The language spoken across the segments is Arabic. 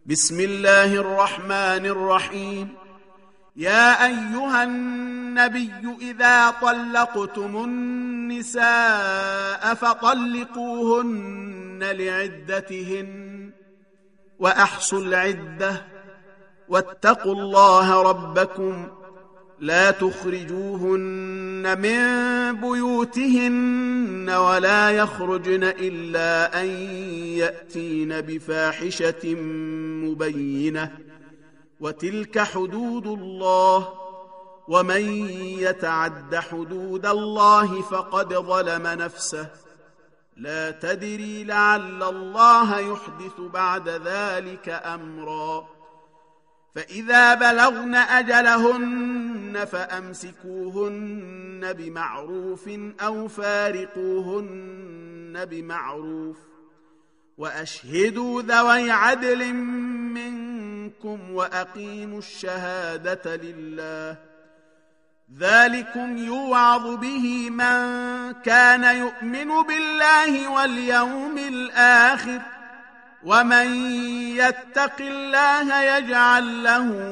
بسم الله الرحمن الرحيم. يا أيها النبي إذا طلقتم النساء فطلقوهن لعدتهن وأحصوا العدة واتقوا الله ربكم لا تخرجوهن من بيوتهن ولا يخرجن إلا أن يأتين بفاحشة مبينة وتلك حدود الله ومن يتعد حدود الله فقد ظلم نفسه لا تدري لعل الله يحدث بعد ذلك أمرا. فإذا بلغن أجلهن فأمسكوهن بمعروف أو فارقوهن بمعروف وأشهدوا ذوي عدل منكم وأقيموا الشهادة لله ذلكم يوعظ به من كان يؤمن بالله واليوم الآخر ومن يتق الله يجعل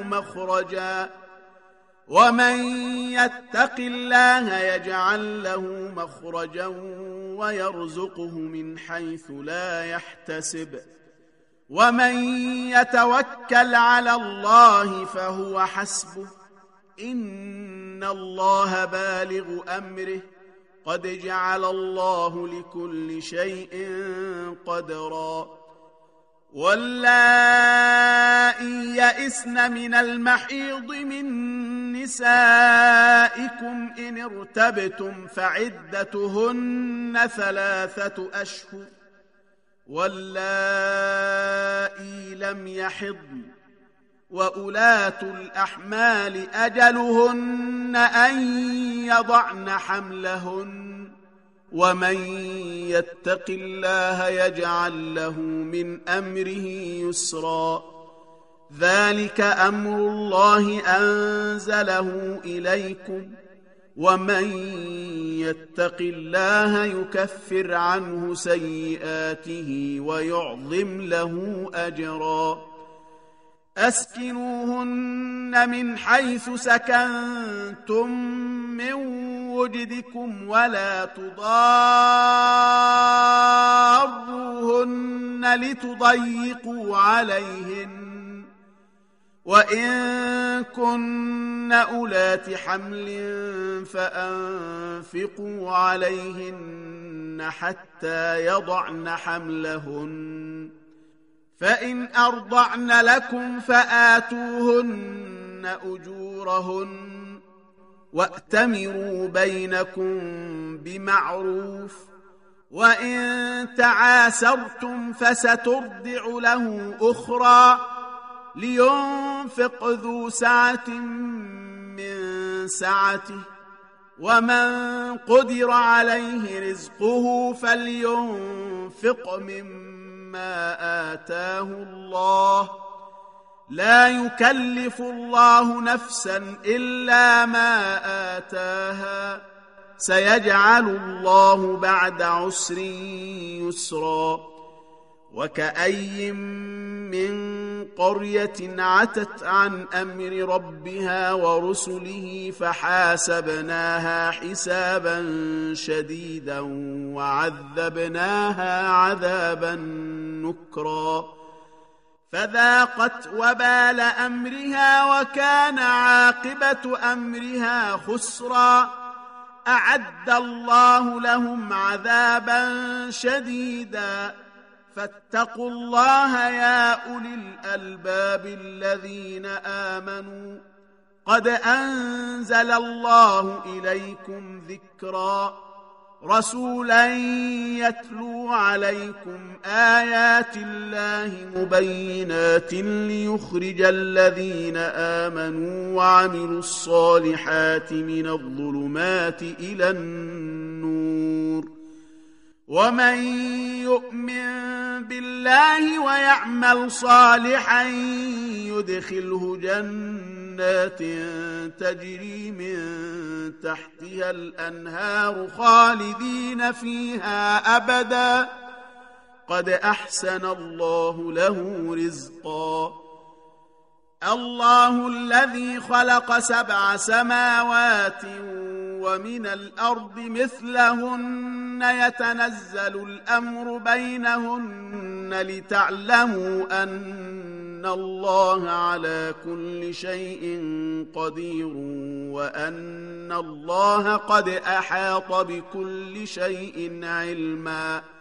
له مخرجا ويرزقه من حيث لا يحتسب ومن يتوكل على الله فهو حسبه إن الله بالغ أمره قد جعل الله لكل شيء قدرا. واللائي يئسن من المحيض من نسائكم إن ارتبتم فعدتهن 3 أشهر واللائي لم يحضن وأولاة الأحمال أجلهن أن يضعن حملهن ومن يتق الله يجعل له من أمره يسرا. ذلك أمر الله أنزله إليكم ومن يتق الله يكفر عنه سيئاته ويعظم له أجرا. أسكنوهن من حيث سكنتم من وجدكم ولا تضاروهن لتضيقوا عليهن وإن كن أولات حمل فأنفقوا عليهن حتى يضعن حملهن فإن أرضعن لكم فآتوهن أجورهن وأتمروا بينكم بمعروف وإن تعاسرتم فسترضع له أخرى لينفق ذو سعة من سعته ومن قدر عليه رزقه فلينفق مما آتاه الله لا يكلف الله نفسا إلا ما آتاها سيجعل الله بعد عسر يسرا. وكأي من قرية عتت عن أمر ربها ورسله فحاسبناها حسابا شديدا وعذبناها عذابا نكرا فذاقت وبال أمرها وكان عاقبة أمرها خسرا. أعد الله لهم عذابا شديدا فاتقوا الله يا أولي الألباب الذين آمنوا قد أنزل الله إليكم ذكرا رسولا يتلو عليكم آيات الله مبينات ليخرج الذين آمنوا وعملوا الصالحات من الظلمات إلى النور ومن يؤمن بالله ويعمل صالحا يدخله جنات تجري من تحتها الأنهار خالدين فيها أبدا قد أحسن الله له رزقا الله الذي خلق 7 سماوات ومن الأرض مثلهن يتنزل الأمر بينهن لتعلموا أن الله على كل شيء قدير وأن الله قد أحاط بكل شيء علما